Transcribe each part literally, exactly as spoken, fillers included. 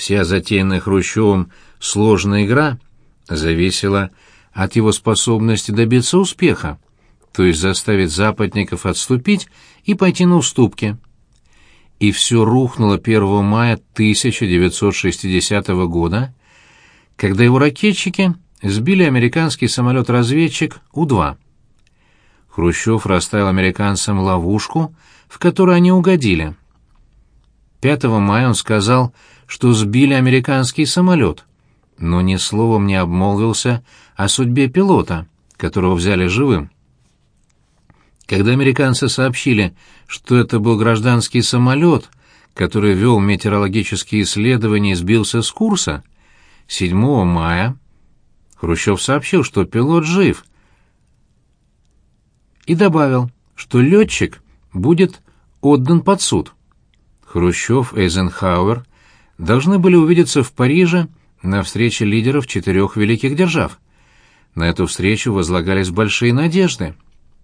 Вся затеянная Хрущевым сложная игра зависела от его способности добиться успеха, то есть заставить западников отступить и пойти на уступки. И все рухнуло первого мая тысяча девятьсот шестидесятого года, когда его ракетчики сбили американский самолет-разведчик У два. Хрущев расставил американцам ловушку, в которую они угодили. пятого мая он сказал, что сбили американский самолет, но ни словом не обмолвился о судьбе пилота, которого взяли живым. Когда американцы сообщили, что это был гражданский самолет, который вел метеорологические исследования и сбился с курса, седьмого мая Хрущев сообщил, что пилот жив, и добавил, что летчик будет отдан под суд. Хрущев и Эйзенхауэр должны были увидеться в Париже на встрече лидеров четырех великих держав. На эту встречу возлагались большие надежды.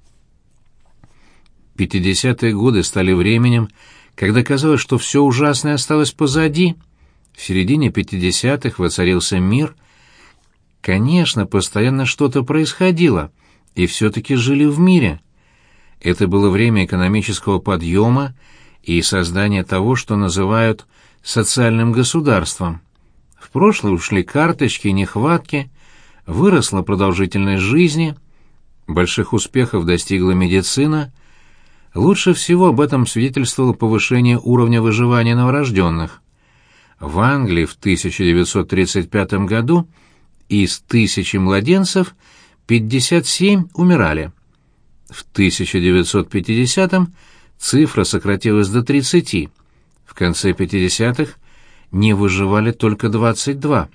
Пятидесятые годы стали временем, когда казалось, что все ужасное осталось позади. В середине пятидесятых воцарился мир. Конечно, постоянно что-то происходило, и все-таки жили в мире. Это было время экономического подъема и создания того, что называют социальным государством. В прошлое ушли карточки и нехватки, выросла продолжительность жизни, больших успехов достигла медицина. Лучше всего об этом свидетельствовало повышение уровня выживания новорожденных. В Англии в тысяча девятьсот тридцать пятом году из тысячи младенцев пятьдесят семь умирали. В тысяча девятьсот пятидесятом цифра сократилась до тридцати. В конце пятидесятых не выживали только двадцать два.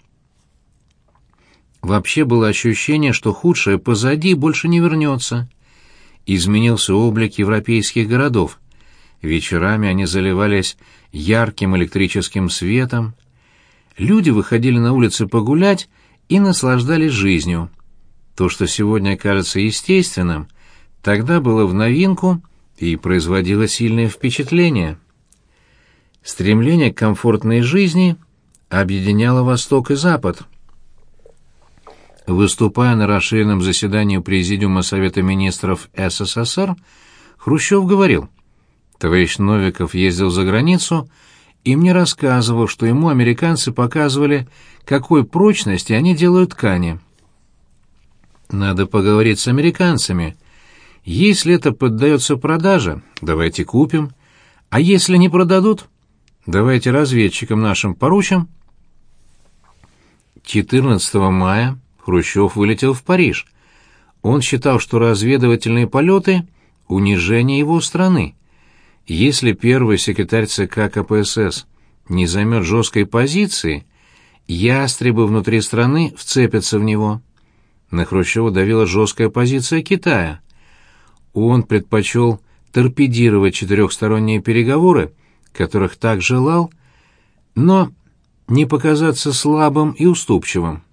Вообще было ощущение, что худшее позади больше не вернется. Изменился облик европейских городов. Вечерами они заливались ярким электрическим светом. Люди выходили на улицы погулять и наслаждались жизнью. То, что сегодня кажется естественным, тогда было в новинку и производило сильное впечатление. Стремление к комфортной жизни объединяло Восток и Запад. Выступая на расширенном заседании Президиума Совета Министров СССР, Хрущев говорил: «Товарищ Новиков ездил за границу и мне рассказывал, что ему американцы показывали, какой прочности они делают ткани. Надо поговорить с американцами. Если это поддается продаже, давайте купим, а если не продадут, давайте разведчикам нашим поручим». четырнадцатого мая Хрущев вылетел в Париж. Он считал, что разведывательные полеты — унижение его страны. Если первый секретарь ЦК КПСС не займет жесткой позиции, ястребы внутри страны вцепятся в него. На Хрущева давила жесткая позиция Китая. Он предпочел торпедировать четырехсторонние переговоры, которых так желал, но не показаться слабым и уступчивым.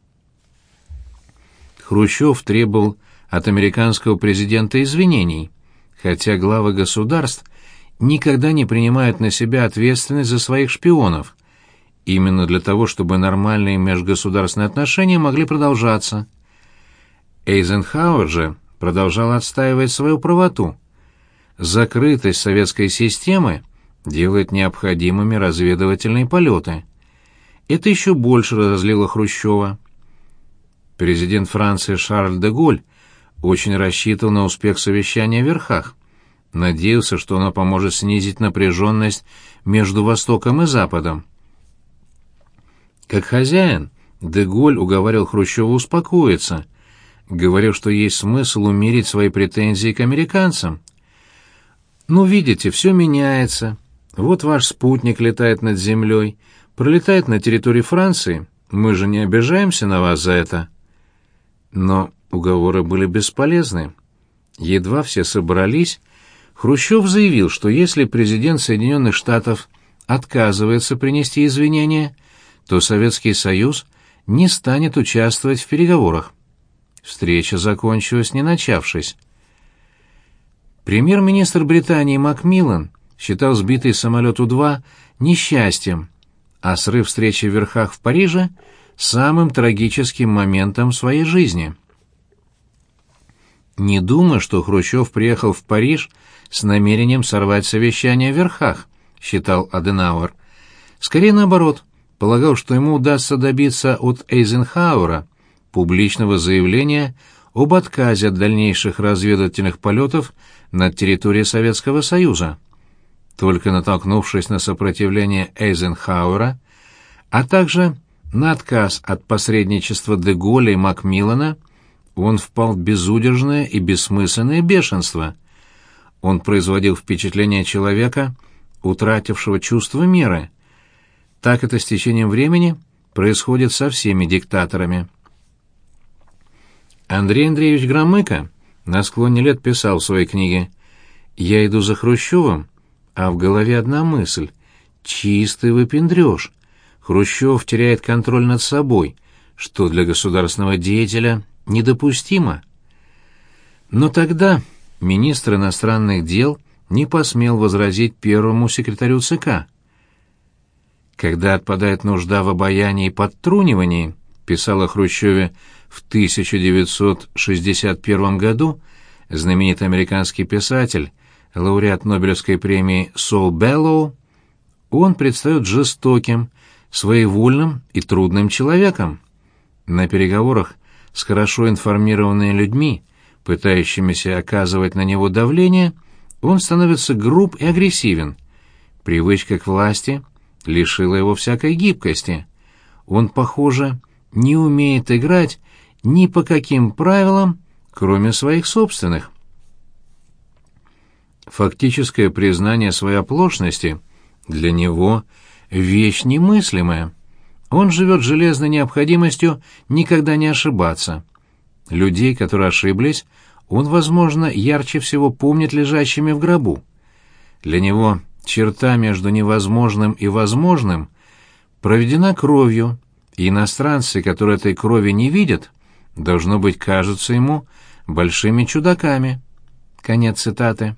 Хрущев требовал от американского президента извинений, хотя главы государств никогда не принимают на себя ответственность за своих шпионов, именно для того, чтобы нормальные межгосударственные отношения могли продолжаться. Эйзенхауэр же продолжал отстаивать свою правоту. Закрытость советской системы делает необходимыми разведывательные полеты. Это еще больше разозлило Хрущева. Президент Франции Шарль де Голль очень рассчитывал на успех совещания в Верхах, надеялся, что оно поможет снизить напряженность между Востоком и Западом. Как хозяин, де Голль уговаривал Хрущева успокоиться, говорил, что есть смысл умерить свои претензии к американцам. «Ну, видите, все меняется. Вот ваш спутник летает над землей, пролетает на территории Франции. Мы же не обижаемся на вас за это». Но уговоры были бесполезны. Едва все собрались, Хрущев заявил, что если президент Соединенных Штатов отказывается принести извинения, то Советский Союз не станет участвовать в переговорах. Встреча закончилась, не начавшись. Премьер-министр Британии Макмиллан считал сбитый самолет У два несчастьем, а срыв встречи в Верхах в Париже самым трагическим моментом в своей жизни. Не думаю, что Хрущев приехал в Париж с намерением сорвать совещание в Верхах, считал Аденауэр. Скорее наоборот, полагал, что ему удастся добиться от Эйзенхауэра публичного заявления об отказе от дальнейших разведывательных полетов над территорией Советского Союза. Только натолкнувшись на сопротивление Эйзенхауэра, а также на отказ от посредничества де Голля и Макмиллана, он впал в безудержное и бессмысленное бешенство. Он производил впечатление человека, утратившего чувство меры. Так это с течением времени происходит со всеми диктаторами. Андрей Андреевич Громыко на склоне лет писал в своей книге: «Я иду за Хрущевым, а в голове одна мысль — чистый выпендрёж. Хрущев теряет контроль над собой, что для государственного деятеля недопустимо». Но тогда министр иностранных дел не посмел возразить первому секретарю ЦК. «Когда отпадает нужда в обаянии и подтрунивании», писал о Хрущеве в тысяча девятьсот шестьдесят первом году знаменитый американский писатель, лауреат Нобелевской премии Сол Беллоу, он предстает жестоким, своевольным и трудным человеком. На переговорах с хорошо информированными людьми, пытающимися оказывать на него давление, он становится груб и агрессивен. Привычка к власти лишила его всякой гибкости. Он, похоже, не умеет играть ни по каким правилам, кроме своих собственных. Фактическое признание своей оплошности для него — вещь немыслимая. Он живет железной необходимостью никогда не ошибаться. Людей, которые ошиблись, он, возможно, ярче всего помнит лежащими в гробу. Для него черта между невозможным и возможным проведена кровью, и иностранцы, которые этой крови не видят, должно быть, кажутся ему большими чудаками. Конец цитаты.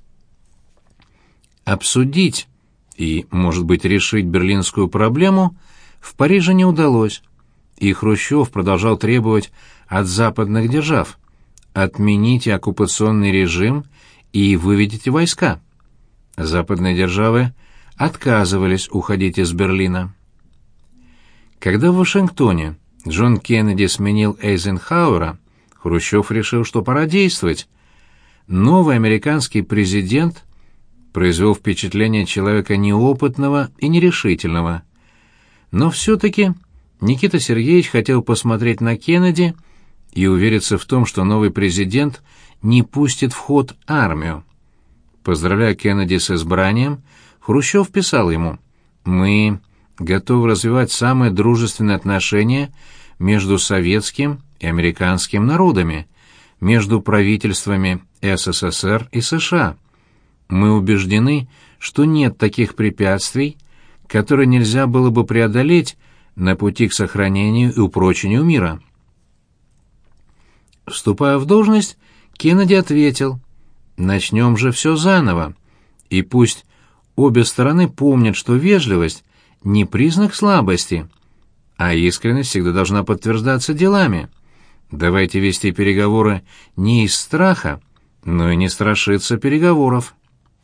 Обсудить и, может быть, решить берлинскую проблему в Париже не удалось, и Хрущев продолжал требовать от западных держав: отмените оккупационный режим и выведите войска. Западные державы отказывались уходить из Берлина. Когда в Вашингтоне Джон Кеннеди сменил Эйзенхауэра, Хрущев решил, что пора действовать. Новый американский президент произвел впечатление человека неопытного и нерешительного. Но все-таки Никита Сергеевич хотел посмотреть на Кеннеди и увериться в том, что новый президент не пустит в ход армию. Поздравляя Кеннеди с избранием, Хрущев писал ему: «Мы готовы развивать самые дружественные отношения между советским и американским народами, между правительствами СССР и США. Мы убеждены, что нет таких препятствий, которые нельзя было бы преодолеть на пути к сохранению и упрочению мира». Вступая в должность, Кеннеди ответил: «Начнем же все заново, и пусть обе стороны помнят, что вежливость — не признак слабости, а искренность всегда должна подтверждаться делами. Давайте вести переговоры не из страха, но и не страшиться переговоров».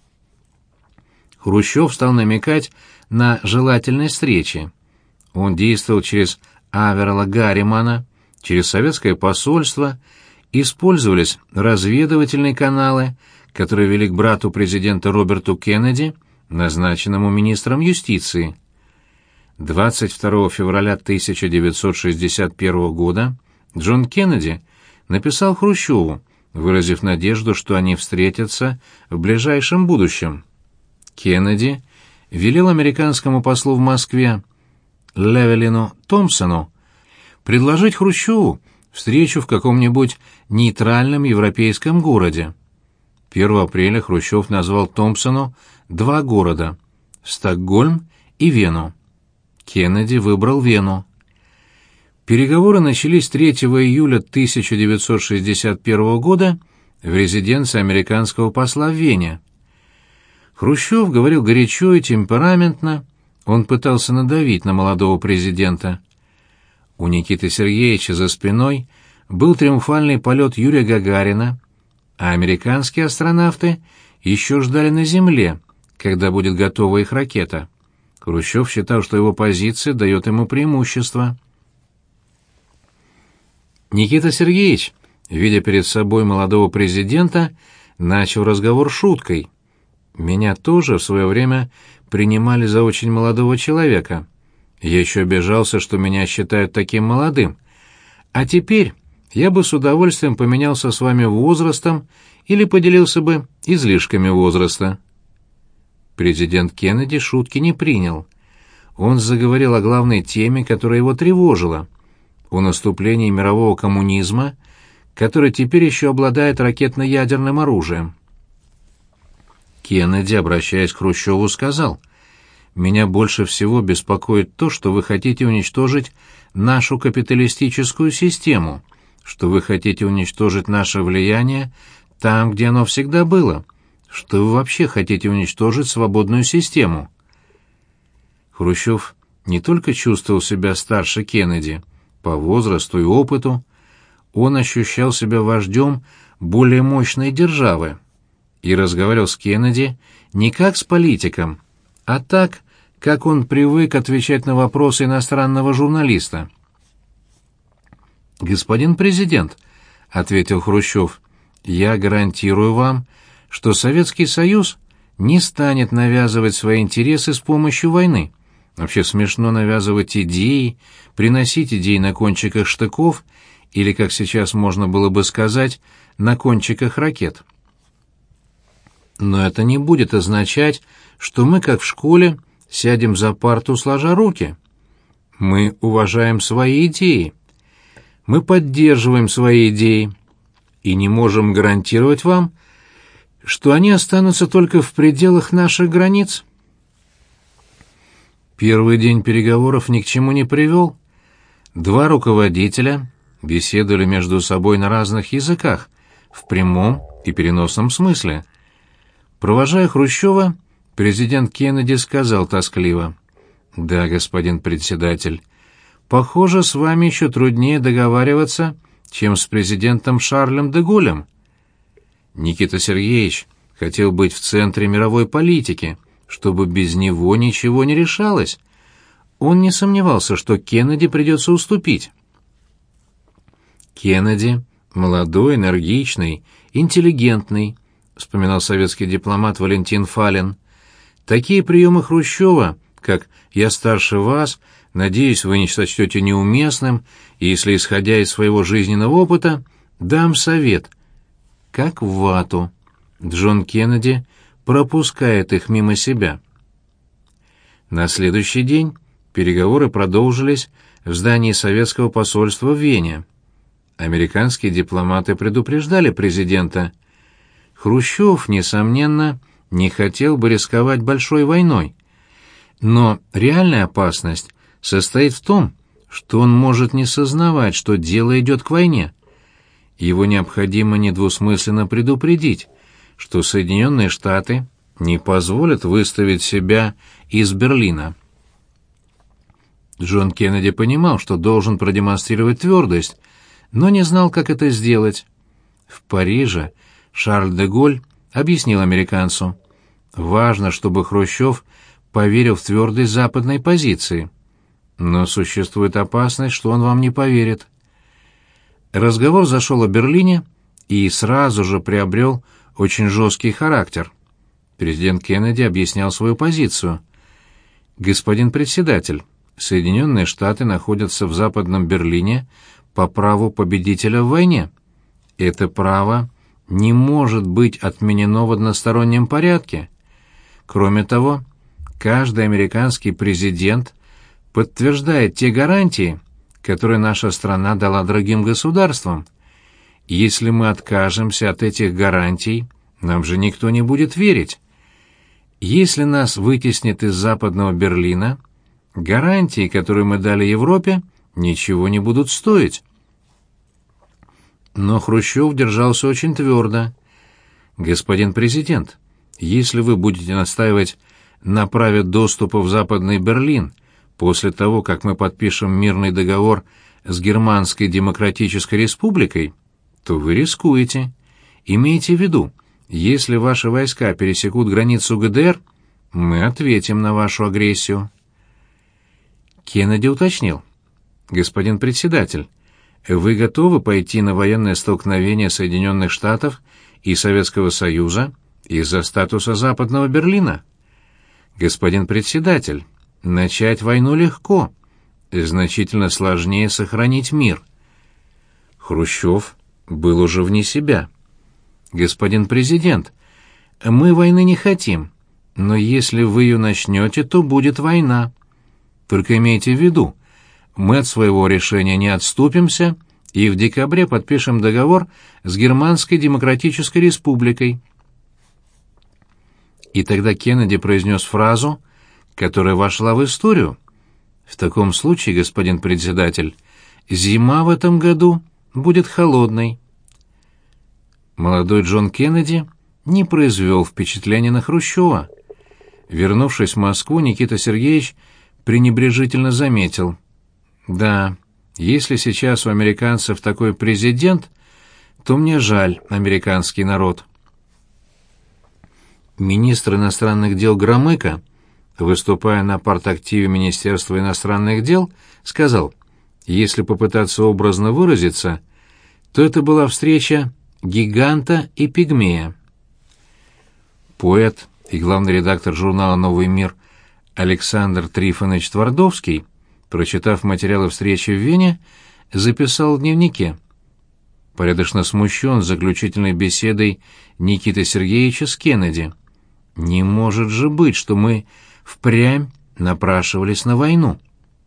Хрущев стал намекать на желательность встречи. Он действовал через Аверла Гарримана, через советское посольство, использовались разведывательные каналы, которые вели к брату президента Роберту Кеннеди, назначенному министром юстиции. двадцать второго февраля тысяча девятьсот шестьдесят первого года Джон Кеннеди написал Хрущеву, выразив надежду, что они встретятся в ближайшем будущем. Кеннеди велел американскому послу в Москве Левелину Томпсону предложить Хрущеву встречу в каком-нибудь нейтральном европейском городе. первого апреля Хрущев назвал Томпсону два города — Стокгольм и Вену. Кеннеди выбрал Вену. Переговоры начались третьего июля тысяча девятьсот шестьдесят первого года в резиденции американского посла в Вене. Хрущев говорил горячо и темпераментно, Он пытался надавить на молодого президента. У Никиты Сергеевича за спиной был триумфальный полет Юрия Гагарина, а американские астронавты еще ждали на Земле, когда будет готова их ракета. Хрущев считал, что его позиция дает ему преимущество. Никита Сергеевич, видя перед собой молодого президента, начал разговор шуткой. «Меня тоже в свое время принимали за очень молодого человека. Я еще обижался, что меня считают таким молодым. А теперь я бы с удовольствием поменялся с вами возрастом или поделился бы излишками возраста». Президент Кеннеди шутки не принял. Он заговорил о главной теме, которая его тревожила, о наступлении мирового коммунизма, который теперь еще обладает ракетно-ядерным оружием. Кеннеди, обращаясь к Хрущеву, сказал: «Меня больше всего беспокоит то, что вы хотите уничтожить нашу капиталистическую систему, что вы хотите уничтожить наше влияние там, где оно всегда было, что вы вообще хотите уничтожить свободную систему». Хрущев не только чувствовал себя старше Кеннеди, по возрасту и опыту, он ощущал себя вождем более мощной державы и разговаривал с Кеннеди не как с политиком, а так, как он привык отвечать на вопросы иностранного журналиста. «Господин президент», — ответил Хрущев, — «я гарантирую вам, что Советский Союз не станет навязывать свои интересы с помощью войны. Вообще смешно навязывать идеи, приносить идеи на кончиках штыков или, как сейчас можно было бы сказать, на кончиках ракет. Но это не будет означать, что мы, как в школе, сядем за парту сложа руки. Мы уважаем свои идеи. Мы поддерживаем свои идеи и не можем гарантировать вам, что они останутся только в пределах наших границ». Первый день переговоров ни к чему не привел. Два руководителя беседовали между собой на разных языках, в прямом и переносном смысле. Провожая Хрущева, президент Кеннеди сказал тоскливо: «Да, господин председатель, похоже, с вами еще труднее договариваться, чем с президентом Шарлем де Голлем». Никита Сергеевич хотел быть в центре мировой политики, чтобы без него ничего не решалось. Он не сомневался, что Кеннеди придется уступить. Кеннеди — молодой, энергичный, интеллигентный, вспоминал советский дипломат Валентин Фалин. Такие приемы Хрущева, как «я старше вас», «надеюсь, вы не сочтете неуместным», и если, исходя из своего жизненного опыта, дам совет, как в вату. Джон Кеннеди пропускает их мимо себя. На следующий день переговоры продолжились в здании советского посольства в Вене. Американские дипломаты предупреждали президента: Хрущев, несомненно, не хотел бы рисковать большой войной, но реальная опасность состоит в том, что он может не сознавать, что дело идет к войне. Его необходимо недвусмысленно предупредить, что Соединенные Штаты не позволят выставить себя из Берлина. Джон Кеннеди понимал, что должен продемонстрировать твердость, но не знал, как это сделать. В Париже Шарль де Голль объяснил американцу: важно, чтобы Хрущев поверил в твердость западной позиции, но существует опасность, что он вам не поверит. Разговор зашел о Берлине и сразу же приобрел очень жесткий характер. Президент Кеннеди объяснял свою позицию. «Господин председатель, Соединенные Штаты находятся в Западном Берлине по праву победителя в войне. Это право не может быть отменено в одностороннем порядке. Кроме того, каждый американский президент подтверждает те гарантии, которые наша страна дала другим государствам. Если мы откажемся от этих гарантий, нам же никто не будет верить. Если нас вытеснят из Западного Берлина, гарантии, которые мы дали Европе, ничего не будут стоить». Но Хрущев держался очень твердо. «Господин президент, если вы будете настаивать направят доступа в Западный Берлин после того, как мы подпишем мирный договор с Германской Демократической Республикой, то вы рискуете. Имейте в виду, если ваши войска пересекут границу ГДР, мы ответим на вашу агрессию. Кеннеди уточнил: господин председатель, вы готовы пойти на военное столкновение Соединенных Штатов и Советского Союза из-за статуса Западного Берлина? Господин председатель, начать войну легко, значительно сложнее сохранить мир. Хрущев был уже вне себя. Господин президент, мы войны не хотим, но если вы ее начнете, то будет война. Только имейте в виду, мы от своего решения не отступимся и в декабре подпишем договор с Германской Демократической Республикой. И тогда Кеннеди произнес фразу, которая вошла в историю. В таком случае, господин председатель, зима в этом году будет холодной. Молодой Джон Кеннеди не произвел впечатления на Хрущева. Вернувшись в Москву, Никита Сергеевич пренебрежительно заметил: «Да, если сейчас у американцев такой президент, то мне жаль американский народ». Министр иностранных дел Громыко, выступая на партактиве Министерства иностранных дел, сказал: «Если попытаться образно выразиться, то это была встреча гиганта и пигмея». Поэт и главный редактор журнала «Новый мир» Александр Трифонович Твардовский, прочитав материалы встречи в Вене, записал в дневнике: порядочно смущен заключительной беседой Никиты Сергеевича с Кеннеди. Не может же быть, что мы впрямь напрашивались на войну.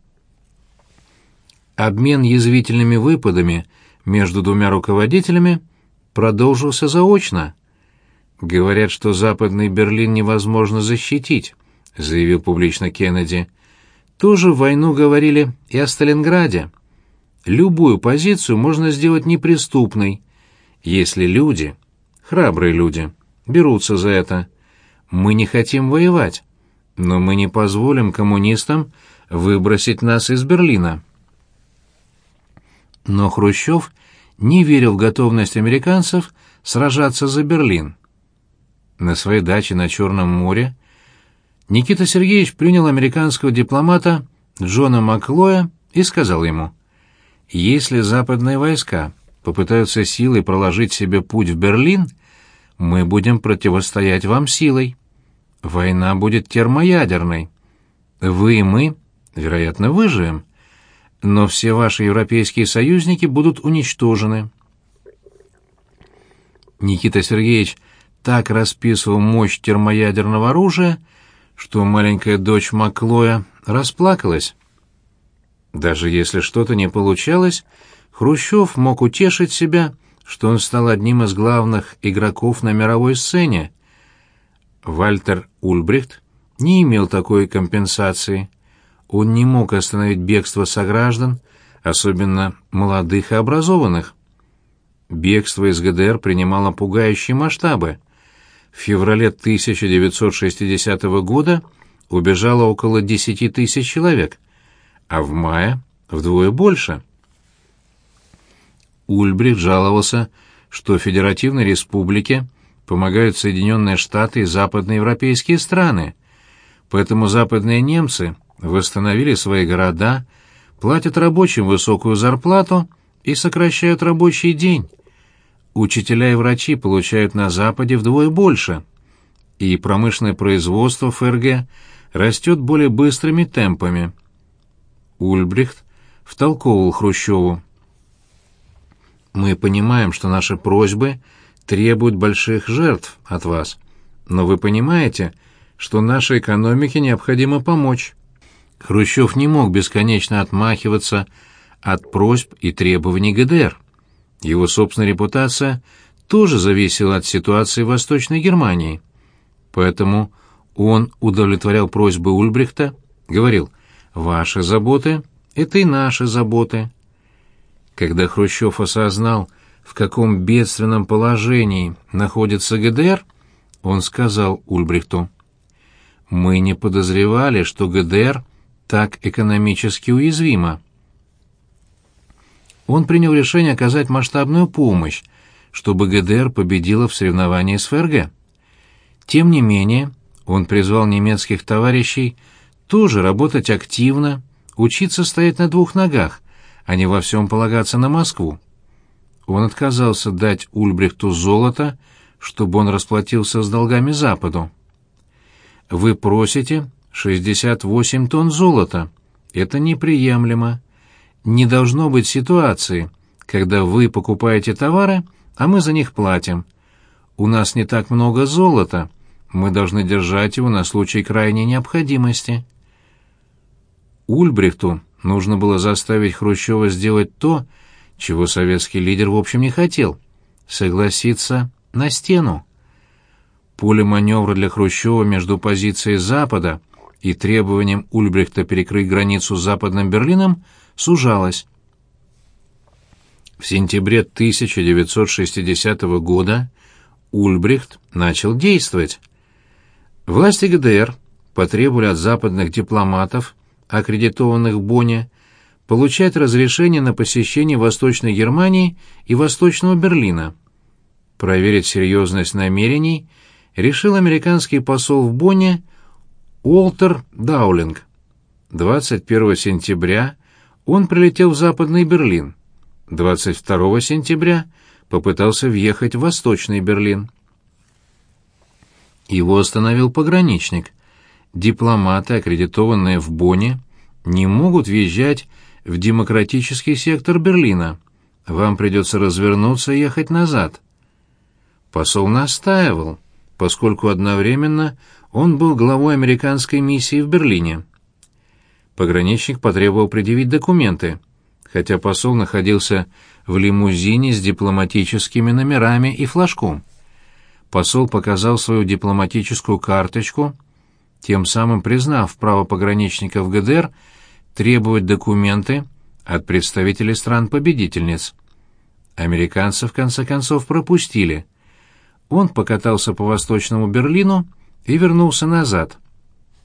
Обмен язвительными выпадами между двумя руководителями продолжился заочно. «Говорят, что Западный Берлин невозможно защитить», — заявил публично Кеннеди. «Тоже в войну говорили и о Сталинграде. Любую позицию можно сделать неприступной, если люди, храбрые люди, берутся за это. Мы не хотим воевать, но мы не позволим коммунистам выбросить нас из Берлина». Но Хрущев не верил в готовность американцев сражаться за Берлин. На своей даче на Черном море Никита Сергеевич принял американского дипломата Джона Маклоя и сказал ему: «Если западные войска попытаются силой проложить себе путь в Берлин, мы будем противостоять вам силой. Война будет термоядерной. Вы и мы, вероятно, выживем, но все ваши европейские союзники будут уничтожены». Никита Сергеевич так расписывал мощь термоядерного оружия, что маленькая дочь Маклоя расплакалась. Даже если что-то не получалось, Хрущев мог утешить себя, что он стал одним из главных игроков на мировой сцене. Вальтер Ульбрихт не имел такой компенсации. Он не мог остановить бегство сограждан, особенно молодых и образованных. Бегство из ГДР принимало пугающие масштабы. В феврале тысяча девятьсот шестидесятого года убежало около десяти тысяч человек, а в мае вдвое больше. Ульбрихт жаловался, что Федеративной Республике помогают Соединенные Штаты и западноевропейские страны, поэтому западные немцы восстановили свои города, платят рабочим высокую зарплату и сокращают рабочий день. Учителя и врачи получают на Западе вдвое больше, и промышленное производство ФРГ растет более быстрыми темпами. Ульбрихт втолковывал Хрущеву: «Мы понимаем, что наши просьбы требуют больших жертв от вас, но вы понимаете, что нашей экономике необходимо помочь». Хрущев не мог бесконечно отмахиваться от просьб и требований ГДР. Его собственная репутация тоже зависела от ситуации в Восточной Германии. Поэтому он удовлетворял просьбы Ульбрихта, говорил: «Ваши заботы — это и наши заботы». Когда Хрущев осознал, в каком бедственном положении находится ГДР, он сказал Ульбрихту: Мы не подозревали, что ГДР так экономически уязвима. Он принял решение оказать масштабную помощь, чтобы ГДР победила в соревновании с ФРГ. Тем не менее, он призвал немецких товарищей тоже работать активно, учиться стоять на двух ногах, а не во всем полагаться на Москву. Он отказался дать Ульбрихту золото, чтобы он расплатился с долгами Западу. Вы просите шестьдесят восемь тонн золота. Это неприемлемо. Не должно быть ситуации, когда вы покупаете товары, а мы за них платим. У нас не так много золота, мы должны держать его на случай крайней необходимости. Ульбрихту нужно было заставить Хрущева сделать то, чего советский лидер в общем не хотел — согласиться на стену. Поле маневра для Хрущева между позицией Запада и требованием Ульбрихта перекрыть границу с Западным Берлином сужалось. В сентябре тысяча девятьсот шестидесятого года Ульбрихт начал действовать. Власти ГДР потребовали от западных дипломатов, аккредитованных в Бонне, получать разрешение на посещение Восточной Германии и Восточного Берлина. Проверить серьезность намерений решил американский посол в Бонне Уолтер Даулинг. двадцать первого сентября он прилетел в Западный Берлин. двадцать второго сентября попытался въехать в Восточный Берлин. Его остановил пограничник. Дипломаты, аккредитованные в Бонне, не могут въезжать в демократический сектор Берлина. Вам придется развернуться и ехать назад. Посол настаивал, поскольку одновременно он был главой американской миссии в Берлине. Пограничник потребовал предъявить документы, хотя посол находился в лимузине с дипломатическими номерами и флажком. Посол показал свою дипломатическую карточку, тем самым признав право пограничников ГДР требовать документы от представителей стран-победительниц. Американцев, в конце концов, пропустили. Он покатался по Восточному Берлину и вернулся назад.